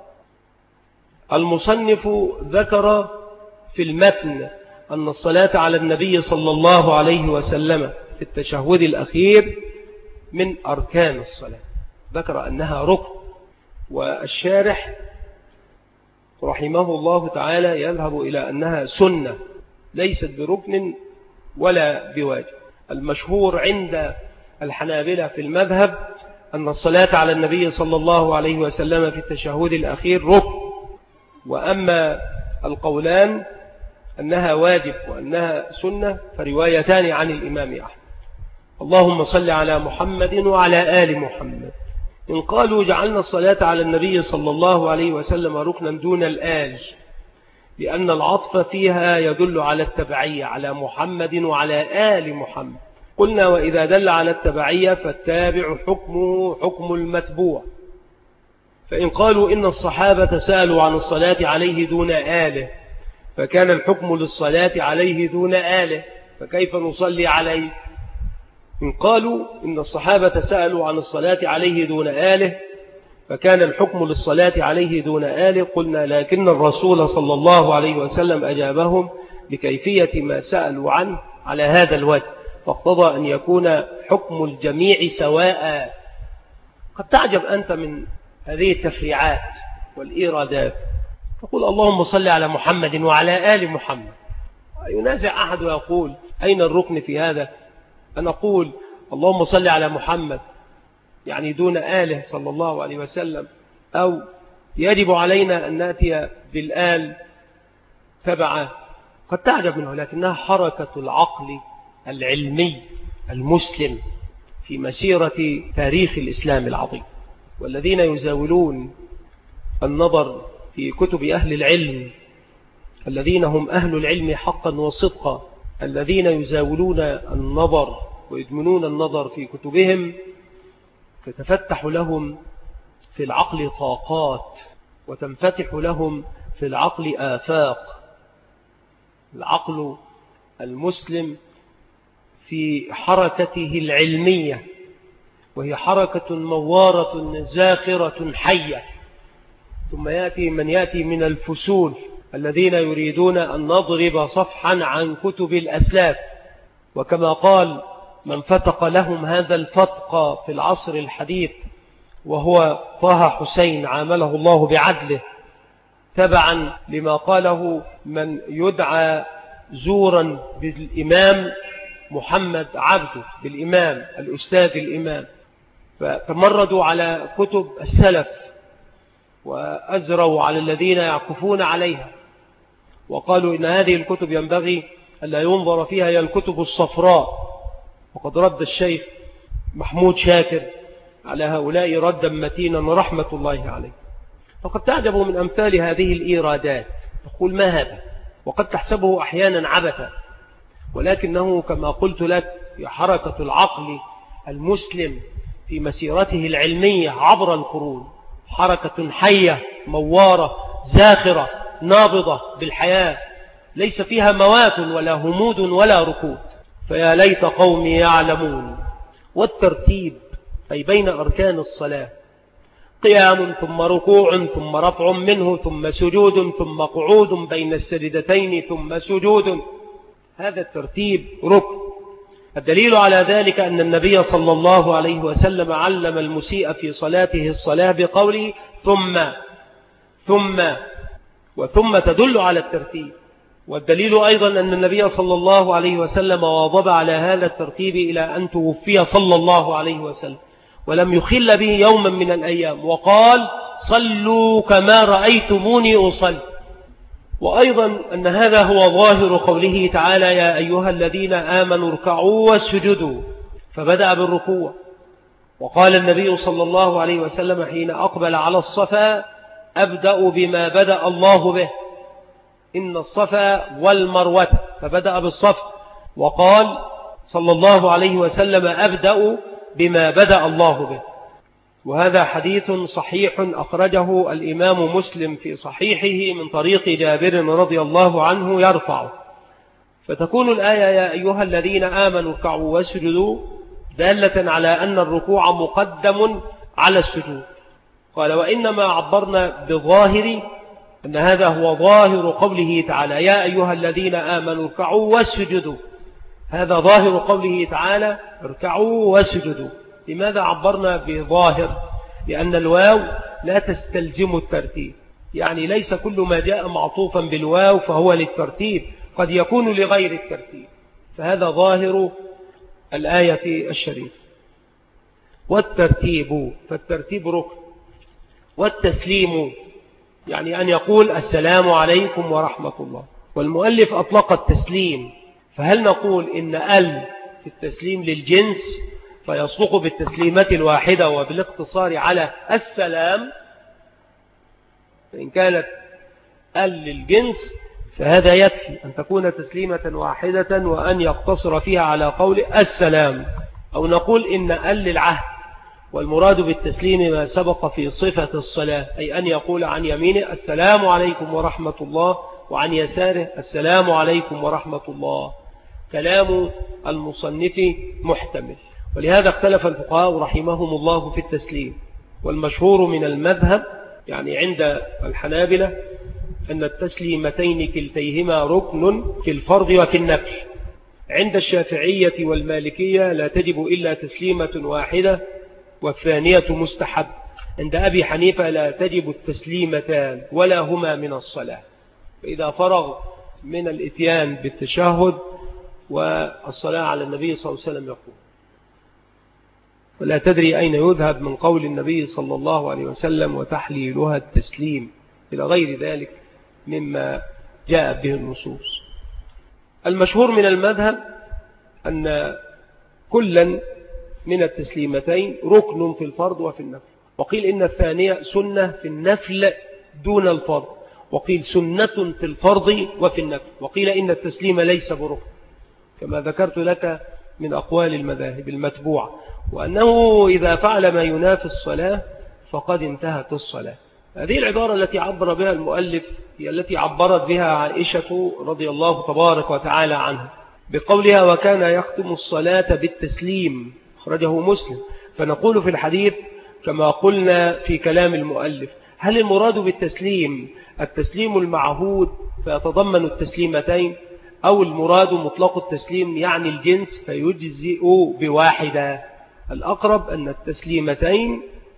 المصنف ذكر في المتن أن الصلاة على النبي صلى الله عليه وسلم في التشهد الأخير من أركان الصلاة، ذكر أنها ركن، والشارح رحمه الله تعالى يذهب إلى أنها سنة ليست بركن ولا بواجب. المشهور عند الحنابلة في المذهب أن الصلاة على النبي صلى الله عليه وسلم في التشهد الأخير ركن، وأما القولان أنها واجب وأنها سنة فروايتان عن الإمام أحمد: اللهم صل على محمد وعلى آل محمد. إن قالوا جعلنا الصلاة على النبي صلى الله عليه وسلم ركنا دون الآل، لأن العطف فيها يدل على التبعية على محمد وعلى آل محمد. قلنا: وإذا دل على التبعية فالتابع حكمه حكم المتبوع. فإن قالوا إن الصحابة سألوا عن الصلاة عليه دون آله، فكان الحكم للصلاة عليه دون آله، فكيف نصلي عليه؟ إن قالوا إن الصحابة سألوا عن الصلاة عليه دون آله فكان الحكم للصلاة عليه دون آله، قلنا لكن الرسول صلى الله عليه وسلم أجابهم بكيفية ما سألوا عنه على هذا الوجه، فاقتضى أن يكون حكم الجميع سواء. قد تعجب أنت من هذه التفريعات والإيرادات، تقول اللهم صل على محمد وعلى آل محمد. ينازع أحد ويقول أين الركن في هذا؟ أنا أقول اللهم صل على محمد يعني دون آله صلى الله عليه وسلم، أو يجب علينا أن نأتي بالآل تبعه. قد تعجب منه، لكنها حركة العقل العلمي المسلم في مسيرة تاريخ الإسلام العظيم. والذين يزاولون النظر في كتب أهل العلم الذين هم أهل العلم حقا وصدقا، الذين يزاولون النظر ويدمنون النظر في كتبهم، تتفتح لهم في العقل طاقات وتنفتح لهم في العقل آفاق. العقل المسلم في حركته العلمية، وهي حركة موارة زاخرة حية. ثم يأتي من يأتي من الفسول الذين يريدون أن نضرب صفحا عن كتب الأسلاف، وكما قال من فتق لهم هذا الفتق في العصر الحديث وهو طه حسين عامله الله بعدله، تبعا لما قاله من يدعى زورا بالإمام محمد عبده، بالإمام الأستاذ الإمام. فتمردوا على كتب السلف وأزروا على الذين يعكفون عليها، وقالوا إن هذه الكتب ينبغي ألا ينظر فيها هي الكتب الصفراء. وقد رد الشيخ محمود شاكر على هؤلاء ردا متينا رحمة الله عليه. فقد تعجبوا من أمثال هذه الإيرادات، تقول ما هذا؟ وقد تحسبه أحيانا عبثا، ولكنه كما قلت لك حركة العقل المسلم في مسيرته العلمية عبر القرون، حركة حية موارة زاخرة نابضة بالحياة، ليس فيها موات ولا همود ولا ركود. فيا ليت قومي يعلمون. والترتيب أي بين أركان الصلاة قيام ثم ركوع ثم رفع منه ثم سجود ثم قعود بين السجدتين ثم سجود، هذا الترتيب ركن. الدليل على ذلك أن النبي صلى الله عليه وسلم علم المسيء في صلاته الصلاة بقوله ثم تدل على الترتيب. والدليل أيضا أن النبي صلى الله عليه وسلم واظب على هذا الترتيب إلى أن توفي صلى الله عليه وسلم، ولم يخل به يوما من الأيام، وقال صلوا كما رأيتموني أصلي. وأيضا أن هذا هو ظاهر قوله تعالى يا أيها الذين آمنوا اركعوا واسجدوا، فبدأ بالركوع. وقال النبي صلى الله عليه وسلم حين أقبل على الصفا أبدأ بما بدأ الله به، إن الصفا والمروة، فبدأ بالصفا. وقال صلى الله عليه وسلم أبدأ بما بدأ الله به. وهذا حديث صحيح أخرجه الإمام مسلم في صحيحه من طريق جابر رضي الله عنه يرفع. فتكون الآية يا أيها الذين آمنوا اركعوا واسجدوا دالة على أن الركوع مقدم على السجود. قال وإنما عبرنا بظاهر أن هذا هو ظاهر قوله تعالى يا أيها الذين آمنوا اركعوا واسجدوا، هذا ظاهر قوله تعالى اركعوا واسجدوا. لماذا عبرنا بظاهر؟ لأن الواو لا تستلزم الترتيب، يعني ليس كل ما جاء معطوفا بالواو فهو للترتيب، قد يكون لغير الترتيب، فهذا ظاهر الآية الشريفة. والترتيب، فالترتيب ركن. والتسليم يعني أن يقول السلام عليكم ورحمة الله. والمؤلف أطلق التسليم، فهل نقول إن في التسليم للجنس فيصدق بالتسليمة الواحدة وبالاقتصار على السلام؟ فإن كانت للجنس فهذا يكفي أن تكون تسليمة واحدة وأن يقتصر فيها على قول السلام. أو نقول إن للعهد، والمراد بالتسليم ما سبق في صفة الصلاة، أي أن يقول عن يمينه السلام عليكم ورحمة الله وعن يساره السلام عليكم ورحمة الله. كلام المصنف محتمل. ولهذا اختلف الفقهاء رحمهم الله في التسليم. والمشهور من المذهب يعني عند الحنابلة أن التسليمتين كلتيهما ركن في الفرض وفي النفل. عند الشافعية والمالكية لا تجب إلا تسليمة واحدة والثانية مستحب. عند أبي حنيفة لا تجب التسليمتان ولا هما من الصلاة. فإذا فرغ من الإتيان بالتشهد والصلاة على النبي صلى الله عليه وسلم يقول. ولا تدري أين يذهب من قول النبي صلى الله عليه وسلم وتحليلها التسليم إلى غير ذلك مما جاء به النصوص. المشهور من المذهب أن كلا من التسليمتين ركن في الفرض وفي النفل. وقيل إن الثانية سنة في النفل دون الفرض، وقيل سنة في الفرض وفي النفل، وقيل إن التسليم ليس بركن كما ذكرت لك من أقوال المذاهب المتبوعة، وأنه إذا فعل ما ينافي الصلاة فقد انتهت الصلاة. هذه العبارة التي عبر بها المؤلف هي التي عبرت بها عائشة رضي الله تبارك وتعالى عنها بقولها وكان يختم الصلاة بالتسليم، أخرجه مسلم. فنقول في الحديث كما قلنا في كلام المؤلف، هل المراد بالتسليم التسليم المعهود فيتضمن التسليمتين، أو المراد مطلق التسليم يعني الجنس فيجزئ بواحدة؟ الأقرب أن التسليمتين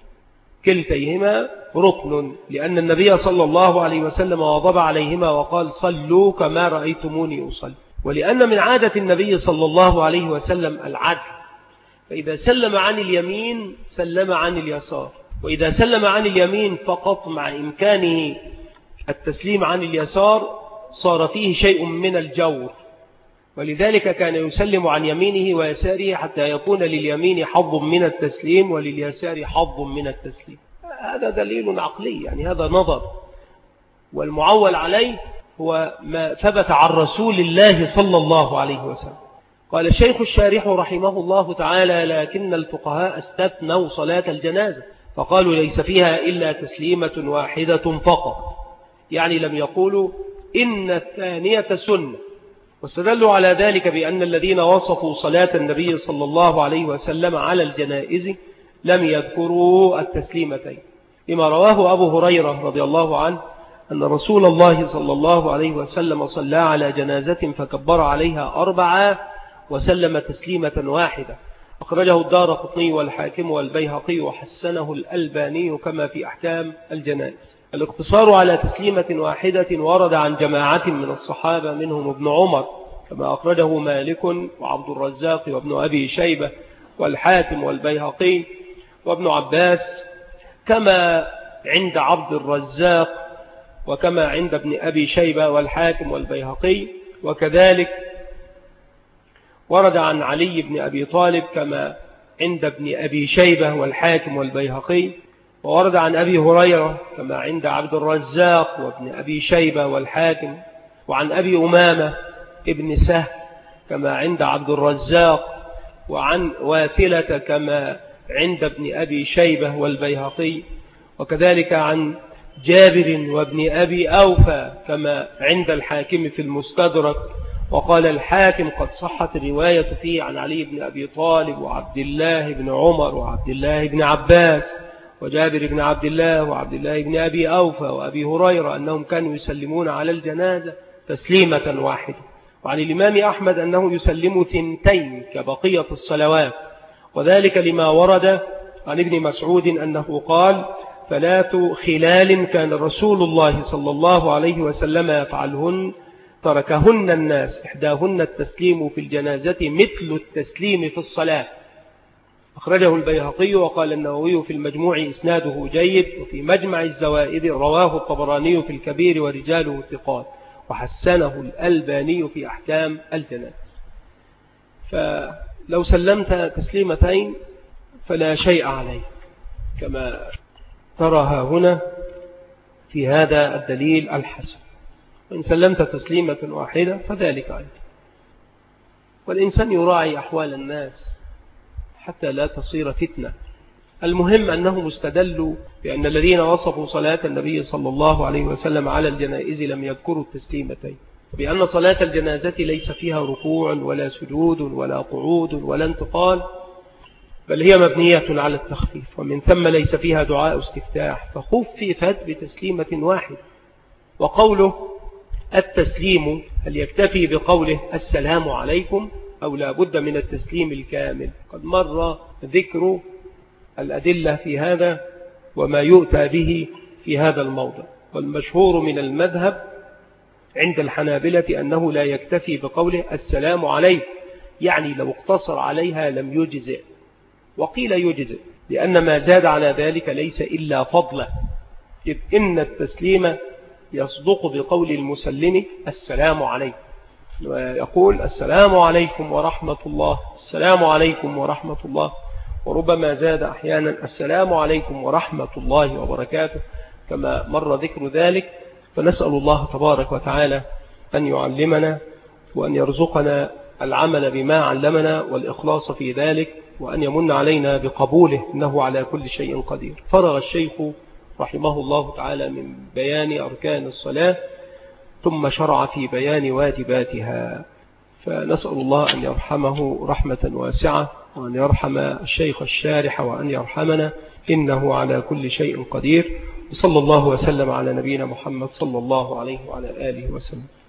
كلتيهما ركن، لأن النبي صلى الله عليه وسلم واظب عليهما وقال صلوا كما رأيتموني أصلي، ولأن من عادة النبي صلى الله عليه وسلم العدل، فإذا سلم عن اليمين سلم عن اليسار، وإذا سلم عن اليمين فقط مع إمكانه التسليم عن اليسار صار فيه شيء من الجور، ولذلك كان يسلم عن يمينه ويساره حتى يكون لليمين حظ من التسليم ولليسار حظ من التسليم. هذا دليل عقلي، يعني هذا نظر، والمعول عليه هو ما ثبت عن رسول الله صلى الله عليه وسلم. قال الشيخ الشارح رحمه الله تعالى لكن الفقهاء استثنوا صلاة الجنازة فقالوا ليس فيها إلا تسليمة واحدة فقط، يعني لم يقولوا إن الثانية سنة، واستدلوا على ذلك بأن الذين وصفوا صلاة النبي صلى الله عليه وسلم على الجنائز لم يذكروا التسليمتين، لما رواه أبو هريرة رضي الله عنه أن رسول الله صلى الله عليه وسلم صلى على جنازة فكبر عليها 4 وسلم تسليمة واحدة. أخرجه الدارقطني والحاكم والبيهقي وحسنه الألباني كما في أحكام الجنائز. الاقتصار على تسليمة واحدة ورد عن جماعة من الصحابة منهم ابن عمر كما أخرجه مالك وعبد الرزاق وابن أبي شيبة والحاكم والبيهقي وابن عباس كما عند عبد الرزاق وكما عند ابن أبي شيبة والحاكم والبيهقي، وكذلك ورد عن علي بن أبي طالب كما عند ابن أبي شيبة والحاكم والبيهقي، وورد عن أبي هريرة كما عند عبد الرزاق وابن أبي شيبة والحاكم، وعن أبي أمامة ابن سهل كما عند عبد الرزاق، وعن واثلة كما عند ابن أبي شيبة والبيهقي، وكذلك عن جابر وابن أبي أوفى كما عند الحاكم في المستدرك. وقال الحاكم قد صحت الرواية فيه عن علي بن أبي طالب وعبد الله بن عمر وعبد الله بن عباس وجابر بن عبد الله وعبد الله بن أبي أوفى وأبي هريرة أنهم كانوا يسلمون على الجنازة تسليمة واحدة. وعن الإمام أحمد أنه يسلم 2 كبقية الصلوات، وذلك لما ورد عن ابن مسعود أنه قال 3 خلال كان رسول الله صلى الله عليه وسلم يفعلهن تركهن الناس، إحداهن التسليم في الجنازة مثل التسليم في الصلاة. أخرجه البيهقي وقال النووي في المجموع إسناده جيد، وفي مجمع الزوائد رواه الطبراني في الكبير ورجاله ثقات، وحسنه الألباني في أحكام الجنائز. فلو سلمت تسليمتين فلا شيء عليه كما ترها هنا في هذا الدليل الحسن، وإن سلمت تسليمة واحدة فذلك أيضا. والإنسان يراعي أحوال الناس حتى لا تصير فتنة، المهم أنهم استدلوا بأن الذين وصفوا صلاة النبي صلى الله عليه وسلم على الجنائز لم يذكروا التسليمتين، بأن صلاة الجنازة ليس فيها ركوع ولا سجود ولا قعود ولا انتقال، بل هي مبنية على التخفيف، ومن ثم ليس فيها دعاء استفتاح، فخففت بتسليمة واحدة. وقوله التسليم هل يكتفي بقوله السلام عليكم أو لا بد من التسليم الكامل؟ قد مر ذكر الأدلة في هذا وما يؤتى به في هذا الموضع. والمشهور من المذهب عند الحنابلة أنه لا يكتفي بقوله السلام عليكم، يعني لو اقتصر عليها لم يجزئ. وقيل يجزئ لأن ما زاد على ذلك ليس إلا فضلا، إذ إن التسليم يصدق بقول المسلم السلام عليكم، ويقول السلام عليكم ورحمة الله، السلام عليكم ورحمة الله، وربما زاد أحيانا السلام عليكم ورحمة الله وبركاته كما مر ذكر ذلك. فنسأل الله تبارك وتعالى أن يعلمنا وأن يرزقنا العمل بما علمنا والإخلاص في ذلك، وأن يمن علينا بقبوله إنه على كل شيء قدير. فرغ الشيخ رحمه الله تعالى من بيان أركان الصلاة ثم شرع في بيان واجباتها، فنسأل الله أن يرحمه رحمة واسعة، وأن يرحم الشيخ الشارح، وأن يرحمنا إنه على كل شيء قدير. صلى الله وسلم على نبينا محمد صلى الله عليه وعلى آله وسلم.